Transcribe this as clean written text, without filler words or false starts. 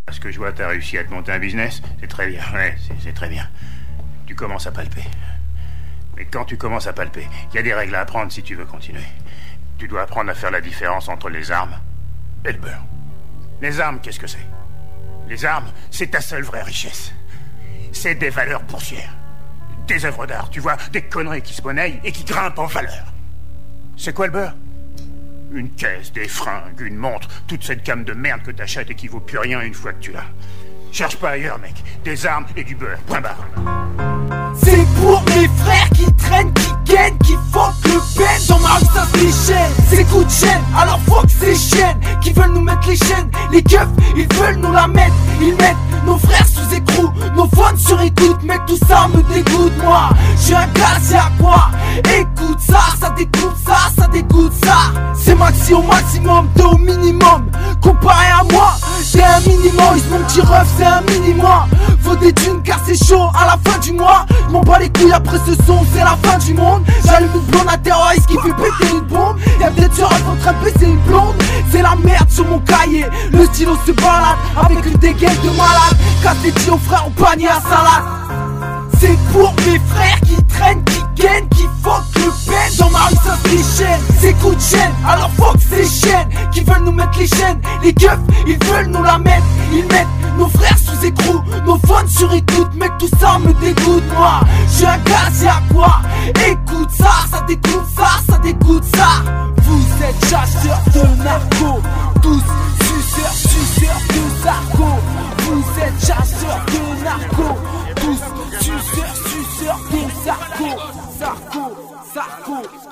Parce que je vois, t'as réussi à te monter un business. C'est très bien, ouais, c'est très bien. Tu commences à palper. Mais quand tu commences à palper, il y a des règles à apprendre si tu veux continuer. Tu dois apprendre à faire la différence entre les armes et le beurre. Les armes, qu'est-ce que c'est? Les armes, c'est ta seule vraie richesse. C'est des valeurs boursières. Des œuvres d'art, tu vois, des conneries qui se monnaient et qui grimpent en valeur. C'est quoi le beurre? Une caisse, des fringues, une montre, toute cette gamme de merde que t'achètes et qui vaut plus rien une fois que tu l'as. Cherche pas ailleurs, mec. Des armes et du beurre, point barre. C'est pour mes frères qui traînent, qui gagnent, qui fuck le pen. Dans ma rue ça se déchaîne, c'est coup de chaîne, alors fuck ces chaînes qui veulent nous mettre les chaînes. Les keufs, ils veulent nous la mettre. Ils mettent nos frères sous écrou, nos phones sur écoute. Mec, tout ça me dégoûte, moi. J'suis un classique à quoi? Écoute ça, ça dégoûte ça, ça dégoûte ça. C'est maxi au maximum, t'es au minimum. Comparé à moi, c'est un minimum. Mon petit ref, c'est un mini-moi. Faut des thunes car c'est chaud à la fin du mois. M'en bats les couilles après ce son, c'est la fin du monde. J'allume une blonde à terroriste qui fait péter une bombe. Y'a peut-être sur un en train de baisser une blonde. C'est la merde sur mon cahier. Le stylo se balade avec une dégaine de malade. Casse les tirs frères au panier à salade. C'est pour mes frères qui traînent, qui gagnent, qui fuck le pen. Dans ma rue ça se déchaîne, c'est coup de chaîne, alors fuck ces chaînes qui veulent nous mettre les chaînes. Les keufs, ils veulent nous la mettre. Ils mettent nos frères sous écrou, nos phones sur écoute. Mec, tout ça me dégoûte, moi. J'suis un gazier à quoi? Écoute ça, ça dégoûte ça, ça dégoûte ça. Vous êtes chasseurs de narcos, tous suceurs de sarco. Vous êtes chasseurs de narcos, tous suceurs de sarco. Sarco, sarco.